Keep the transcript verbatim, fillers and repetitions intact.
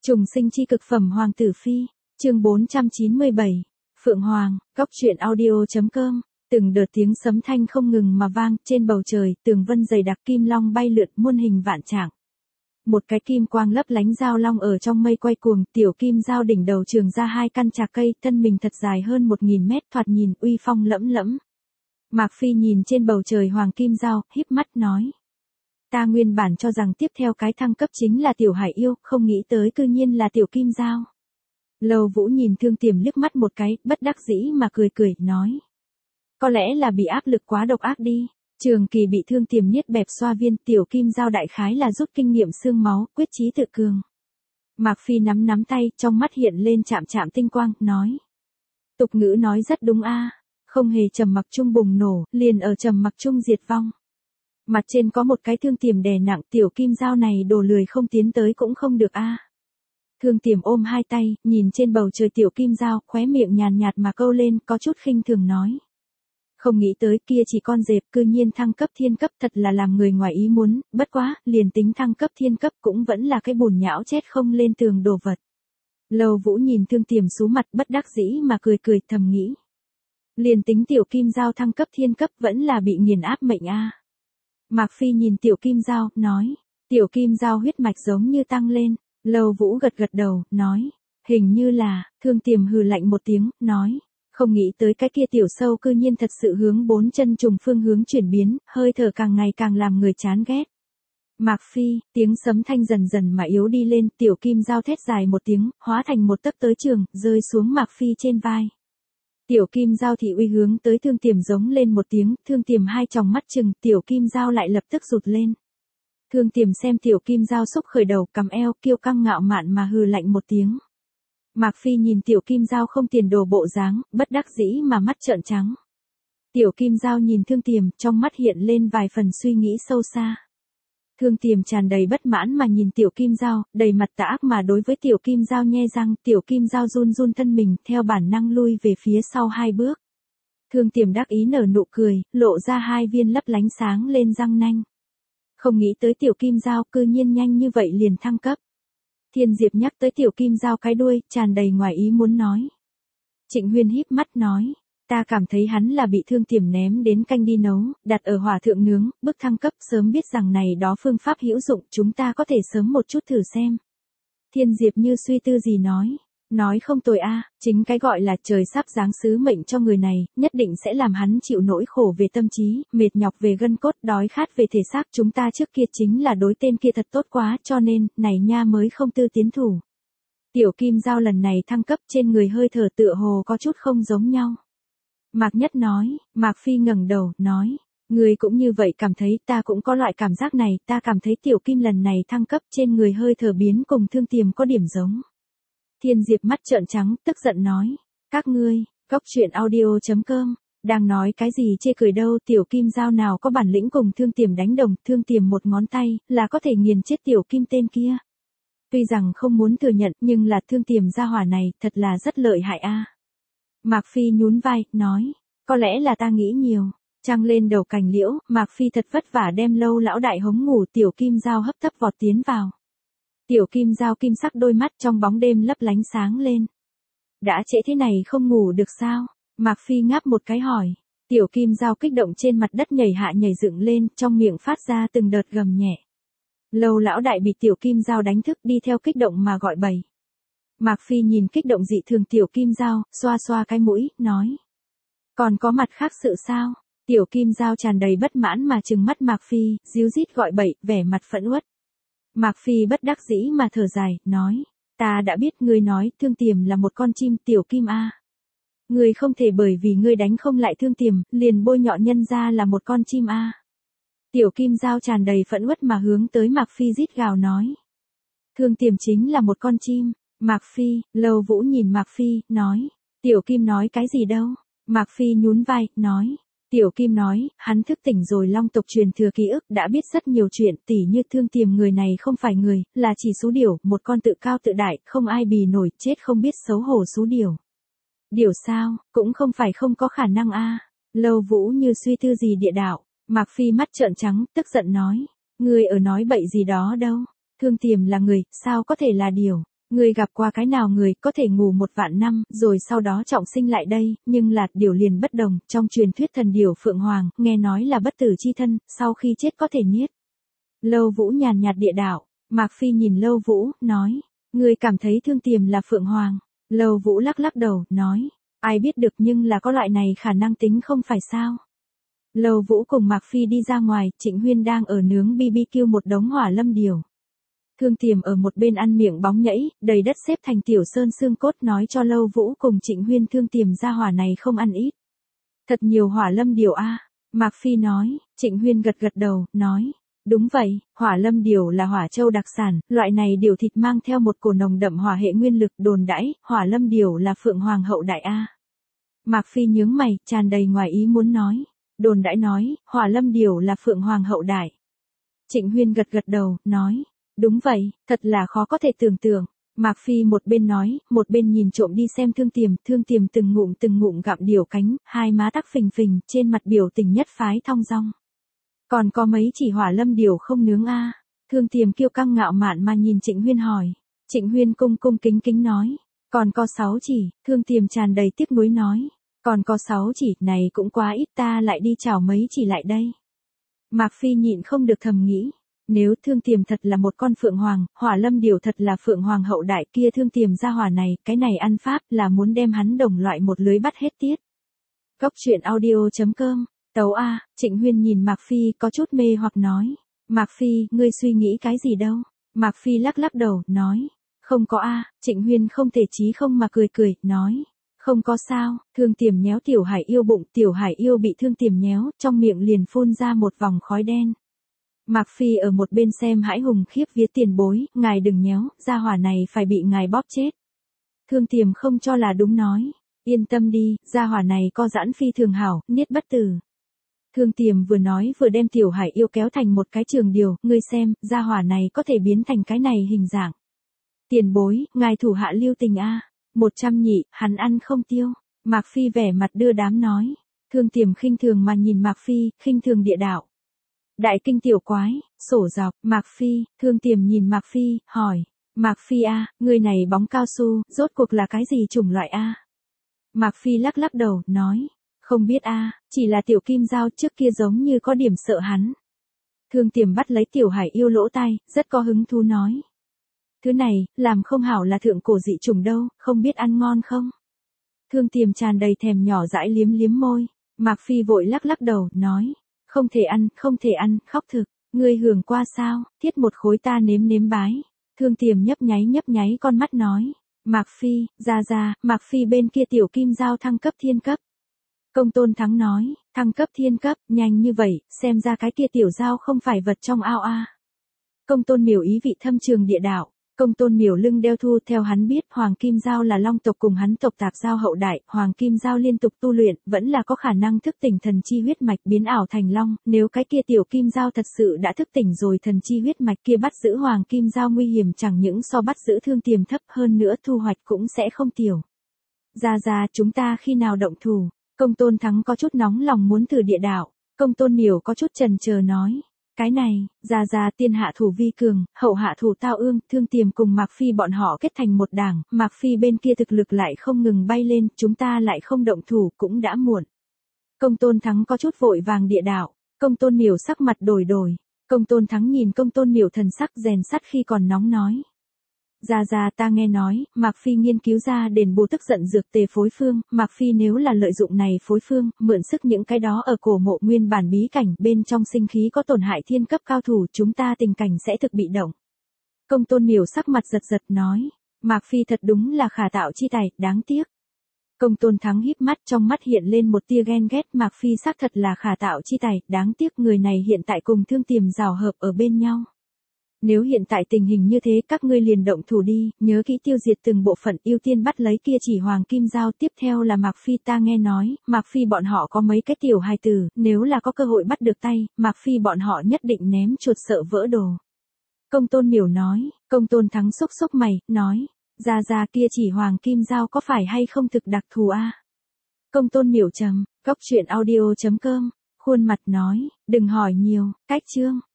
Trùng sinh chi cực phẩm Hoàng tử phi, chương bốn trăm chín mươi bảy. Phượng Hoàng, góc truyện audio chấm com. Từng đợt tiếng sấm thanh không ngừng mà vang, trên bầu trời, tường vân dày đặc kim long bay lượn muôn hình vạn trạng. Một cái kim quang lấp lánh dao long ở trong mây quay cuồng, tiểu kim dao đỉnh đầu trường ra hai căn trạc cây, thân mình thật dài hơn một nghìn mét, thoạt nhìn uy phong lẫm lẫm. Mạc Phi nhìn trên bầu trời hoàng kim dao, híp mắt nói: Ta nguyên bản cho rằng tiếp theo cái thăng cấp chính là tiểu hải yêu, không nghĩ tới cư nhiên là tiểu kim dao. Lầu Vũ nhìn Thương Tiềm liếc mắt một cái, bất đắc dĩ mà cười cười, nói: Có lẽ là bị áp lực quá độc ác đi. Trường Kỳ bị Thương Tiềm niết bẹp xoa viên, tiểu kim dao đại khái là rút kinh nghiệm xương máu, quyết chí tự cường. Mạc Phi nắm nắm tay, trong mắt hiện lên chạm chạm tinh quang, nói: Tục ngữ nói rất đúng a, không hề trầm mặc chung bùng nổ, liền ở trầm mặc chung diệt vong. Mặt trên có một cái Thương Tiềm đè nặng, tiểu kim dao này đồ lười không tiến tới cũng không được a. Thương Tiềm ôm hai tay, nhìn trên bầu trời tiểu kim dao, khóe miệng nhàn nhạt mà câu lên, có chút khinh thường nói: Không nghĩ tới kia chỉ con dẹp cư nhiên thăng cấp thiên cấp, thật là làm người ngoài ý muốn, bất quá, liền tính thăng cấp thiên cấp cũng vẫn là cái bùn nhão chết không lên tường đồ vật. Lầu Vũ nhìn Thương Tiềm sú mặt, bất đắc dĩ mà cười cười, thầm nghĩ: Liền tính tiểu kim dao thăng cấp thiên cấp vẫn là bị nghiền áp mệnh a. Mạc Phi nhìn tiểu kim dao, nói: Tiểu kim dao huyết mạch giống như tăng lên. Lầu Vũ gật gật đầu, nói: Hình như là. Thương Tiềm hừ lạnh một tiếng, nói: Không nghĩ tới cái kia tiểu sâu cư nhiên thật sự hướng bốn chân trùng phương hướng chuyển biến, hơi thở càng ngày càng làm người chán ghét. Mạc Phi, tiếng sấm thanh dần dần mà yếu đi lên, tiểu kim dao thét dài một tiếng, hóa thành một tấc tới trường, rơi xuống Mạc Phi trên vai. Tiểu kim dao thị uy hướng tới Thương Tiềm giống lên một tiếng, Thương Tiềm hai tròng mắt trừng, tiểu kim dao lại lập tức rụt lên. Thương Tiềm xem tiểu kim dao xúc khởi đầu, cằm eo, kiêu căng ngạo mạn mà hừ lạnh một tiếng. Mạc Phi nhìn tiểu kim dao không tiền đồ bộ dáng, bất đắc dĩ mà mắt trợn trắng. Tiểu kim dao nhìn Thương Tiềm, trong mắt hiện lên vài phần suy nghĩ sâu xa. Thương Tiềm tràn đầy bất mãn mà nhìn tiểu kim dao, đầy mặt tà ác mà đối với tiểu kim dao nhe răng, tiểu kim dao run run thân mình, theo bản năng lui về phía sau hai bước. Thương Tiềm đắc ý nở nụ cười, lộ ra hai viên lấp lánh sáng lên răng nanh. Không nghĩ tới tiểu kim dao cư nhiên nhanh như vậy liền thăng cấp. Thiên Diệp nhắc tới tiểu kim dao cái đuôi, tràn đầy ngoài ý muốn nói. Trịnh Huyên híp mắt nói: Ta cảm thấy hắn là bị Thương Tiềm ném đến canh đi nấu, đặt ở hỏa thượng nướng, bước thăng cấp, sớm biết rằng này đó phương pháp hữu dụng, chúng ta có thể sớm một chút thử xem. Thiên Diệp như suy tư gì nói: Nói không tồi a, chính cái gọi là trời sắp giáng sứ mệnh cho người này, nhất định sẽ làm hắn chịu nỗi khổ về tâm trí, mệt nhọc về gân cốt, đói khát về thể xác, chúng ta trước kia chính là đối tên kia thật tốt quá, cho nên, này nha mới không tư tiến thủ. Tiểu kim dao lần này thăng cấp, trên người hơi thở tựa hồ có chút không giống nhau. Mạc Nhất nói. Mạc Phi ngẩng đầu, nói: Người cũng như vậy cảm thấy, ta cũng có loại cảm giác này, ta cảm thấy tiểu kim lần này thăng cấp, trên người hơi thở biến cùng Thương Tiềm có điểm giống. Thiên Diệp mắt trợn trắng, tức giận nói: Các ngươi, góc truyện audio chấm com, đang nói cái gì chê cười đâu, tiểu kim dao nào có bản lĩnh cùng Thương Tiềm đánh đồng, Thương Tiềm một ngón tay, là có thể nghiền chết tiểu kim tên kia. Tuy rằng không muốn thừa nhận, nhưng là Thương Tiềm gia hỏa này, thật là rất lợi hại a. Mạc Phi nhún vai, nói: Có lẽ là ta nghĩ nhiều. Trăng lên đầu cành liễu, Mạc Phi thật vất vả đem Lâu lão đại hống ngủ, tiểu kim dao hấp tấp vọt tiến vào. Tiểu kim dao kim sắc đôi mắt trong bóng đêm lấp lánh sáng lên. Đã trễ thế này không ngủ được sao? Mạc Phi ngáp một cái hỏi. Tiểu kim dao kích động trên mặt đất nhảy hạ nhảy dựng lên, trong miệng phát ra từng đợt gầm nhẹ. Lâu lão đại bị tiểu kim dao đánh thức, đi theo kích động mà gọi bầy. Mạc Phi nhìn kích động dị thường tiểu kim dao, xoa xoa cái mũi, nói: Còn có mặt khác sự sao? Tiểu kim dao tràn đầy bất mãn mà trừng mắt Mạc Phi, díu dít gọi bậy, vẻ mặt phẫn uất. Mạc Phi bất đắc dĩ mà thở dài, nói: Ta đã biết, ngươi nói Thương Tiềm là một con chim, tiểu kim a. Ngươi không thể bởi vì ngươi đánh không lại Thương Tiềm, liền bôi nhọ nhân ra là một con chim a. Tiểu kim dao tràn đầy phẫn uất mà hướng tới Mạc Phi rít gào nói: Thương Tiềm chính là một con chim. Mạc Phi, Lầu Vũ nhìn Mạc Phi, nói: Tiểu kim nói cái gì đâu? Mạc Phi nhún vai, nói: Tiểu kim nói, hắn thức tỉnh rồi long tộc truyền thừa ký ức, đã biết rất nhiều chuyện, tỉ như Thương Tiềm người này không phải người, là chỉ sú điểu, một con tự cao tự đại, không ai bì nổi, chết không biết xấu hổ sú điểu. Điểu sao, cũng không phải không có khả năng a. Lầu Vũ như suy tư gì địa đạo. Mạc Phi mắt trợn trắng, tức giận nói: Ngươi ở nói bậy gì đó đâu? Thương Tiềm là người, sao có thể là điểu? Ngươi gặp qua cái nào người có thể ngủ một vạn năm, rồi sau đó trọng sinh lại đây, nhưng là điểu liền bất đồng, trong truyền thuyết thần điểu Phượng Hoàng, nghe nói là bất tử chi thân, sau khi chết có thể niết. Lâu Vũ nhàn nhạt địa đạo, Mạc Phi nhìn Lâu Vũ, nói, ngươi cảm thấy Thương Tiềm là Phượng Hoàng. Lâu Vũ lắc lắc đầu, nói, ai biết được nhưng là có loại này khả năng tính không phải sao. Lâu Vũ cùng Mạc Phi đi ra ngoài, Trịnh Huyên đang ở nướng bi bi kiu một đống hỏa lâm điểu. Thương Tiềm ở một bên ăn miệng bóng nhảy, đầy đất xếp thành tiểu sơn xương cốt nói cho Lâu Vũ cùng Trịnh Huyên Thương Tiềm ra hỏa này không ăn ít. Thật nhiều hỏa lâm điểu a. Mạc Phi nói, Trịnh Huyên gật gật đầu, nói, đúng vậy, hỏa lâm điểu là hỏa châu đặc sản, loại này điểu thịt mang theo một cổ nồng đậm hỏa hệ nguyên lực, đồn đãi, hỏa lâm điểu là Phượng Hoàng hậu đại a. Mạc Phi nhướng mày, tràn đầy ngoài ý muốn nói, đồn đãi nói, hỏa lâm điểu là Phượng Hoàng hậu đại. Trịnh Huyên gật gật đầu, nói, đúng vậy, thật là khó có thể tưởng tượng. Mạc Phi một bên nói, một bên nhìn trộm đi xem Thương Tiềm, Thương Tiềm từng ngụm từng ngụm gặm điểu cánh, hai má tắc phình phình, trên mặt biểu tình nhất phái thong dong. Còn có mấy chỉ hỏa lâm điểu không nướng a? Thương Tiềm kiêu căng ngạo mạn mà nhìn Trịnh Huyên hỏi. Trịnh Huyên cung cung kính kính nói, còn có sáu chỉ. Thương Tiềm tràn đầy tiếc nuối nói, còn có sáu chỉ, này cũng quá ít, ta lại đi chào mấy chỉ lại đây. Mạc Phi nhịn không được thầm nghĩ, nếu Thương Tiềm thật là một con Phượng Hoàng, hỏa lâm điểu thật là Phượng Hoàng hậu đại kia, Thương Tiềm ra hỏa này, cái này ăn pháp là muốn đem hắn đồng loại một lưới bắt hết tiết. Góc truyện audio chấm com. Tấu a. Trịnh Huyên nhìn Mạc Phi có chút mê hoặc nói, Mạc Phi, ngươi suy nghĩ cái gì đâu? Mạc Phi lắc lắc đầu, nói, không có a. Trịnh Huyên không thể chí không mà cười cười, nói, không có sao. Thương Tiềm nhéo Tiểu Hải Yêu bụng, Tiểu Hải Yêu bị Thương Tiềm nhéo, trong miệng liền phun ra một vòng khói đen. Mạc Phi ở một bên xem hãi hùng khiếp vía, tiền bối, ngài đừng nhéo, gia hỏa này phải bị ngài bóp chết. Thương Tiềm không cho là đúng nói, yên tâm đi, gia hỏa này co giãn phi thường hảo, niết bất tử. Thương Tiềm vừa nói vừa đem Tiểu Hải Yêu kéo thành một cái trường điều, ngươi xem, gia hỏa này có thể biến thành cái này hình dạng. Tiền bối, ngài thủ hạ lưu tình a. Một trăm nhị, hắn ăn không tiêu. Mạc Phi vẻ mặt đưa đám nói. Thương Tiềm khinh thường mà nhìn Mạc Phi, khinh thường địa đạo. Đại kinh tiểu quái, sổ dọc. Mạc Phi. Thương Tiềm nhìn Mạc Phi, hỏi, Mạc Phi a, người này bóng cao su, rốt cuộc là cái gì chủng loại a? Mạc Phi lắc lắc đầu, nói, không biết a, chỉ là tiểu kim dao trước kia giống như có điểm sợ hắn. Thương Tiềm bắt lấy Tiểu Hải Yêu lỗ tai, rất có hứng thú nói, thứ này, làm không hảo là thượng cổ dị chủng đâu, không biết ăn ngon không? Thương Tiềm tràn đầy thèm nhỏ dãi liếm liếm môi. Mạc Phi vội lắc lắc đầu, nói, không thể ăn, không thể ăn, khóc thực, ngươi hưởng qua sao, thiết một khối ta nếm nếm bái. Thương Tiềm nhấp nháy nhấp nháy con mắt nói, Mạc Phi, ra ra, Mạc Phi bên kia tiểu kim dao thăng cấp thiên cấp. Công Tôn Thắng nói, thăng cấp thiên cấp, nhanh như vậy, xem ra cái kia tiểu dao không phải vật trong ao a. Công Tôn Miểu ý vị thâm trường địa đạo. Công Tôn Miểu lưng đeo thu, theo hắn biết, Hoàng Kim Dao là long tộc cùng hắn tộc tạp giao hậu đại, Hoàng Kim Dao liên tục tu luyện, vẫn là có khả năng thức tỉnh thần chi huyết mạch biến ảo thành long, nếu cái kia tiểu Kim Dao thật sự đã thức tỉnh rồi thần chi huyết mạch kia, bắt giữ Hoàng Kim Dao nguy hiểm chẳng những so bắt giữ Thương Tiềm thấp, hơn nữa thu hoạch cũng sẽ không tiểu. Ra ra, chúng ta khi nào động thủ? Công Tôn Thắng có chút nóng lòng muốn thử địa đạo. Công Tôn Miểu có chút chần chờ nói, cái này, ra ra, tiên hạ thủ vi cường, hậu hạ thủ tao ương, Thương Tiềm cùng Mạc Phi bọn họ kết thành một đảng, Mạc Phi bên kia thực lực lại không ngừng bay lên, chúng ta lại không động thủ, cũng đã muộn. Công Tôn Thắng có chút vội vàng địa đạo. Công Tôn Miểu sắc mặt đổi đổi. Công Tôn Thắng nhìn Công Tôn Miểu thần sắc rèn sắt khi còn nóng nói, ra ra, ta nghe nói, Mạc Phi nghiên cứu ra đền bù tức giận dược tề phối phương, Mạc Phi nếu là lợi dụng này phối phương, mượn sức những cái đó ở cổ mộ nguyên bản bí cảnh, bên trong sinh khí có tổn hại thiên cấp cao thủ, chúng ta tình cảnh sẽ thực bị động. Công Tôn Miểu sắc mặt giật giật nói, Mạc Phi thật đúng là khả tạo chi tài, đáng tiếc. Công Tôn Thắng híp mắt, trong mắt hiện lên một tia ghen ghét, Mạc Phi xác thật là khả tạo chi tài, đáng tiếc người này hiện tại cùng Thương Tiềm rào hợp ở bên nhau. Nếu hiện tại tình hình như thế, các ngươi liền động thủ đi, nhớ kỹ tiêu diệt từng bộ phận, ưu tiên bắt lấy kia chỉ Hoàng Kim Dao, tiếp theo là Mạc Phi, ta nghe nói, Mạc Phi bọn họ có mấy cái tiểu hài tử, nếu là có cơ hội bắt được tay, Mạc Phi bọn họ nhất định ném chuột sợ vỡ đồ. Công Tôn Miểu nói. Công Tôn Thắng xúc xúc mày, nói, ra ra, kia chỉ Hoàng Kim Dao có phải hay không thực đặc thù a? Công Tôn Miểu trầm, góc truyện audio chấm com, khuôn mặt nói, đừng hỏi nhiều, cách chương.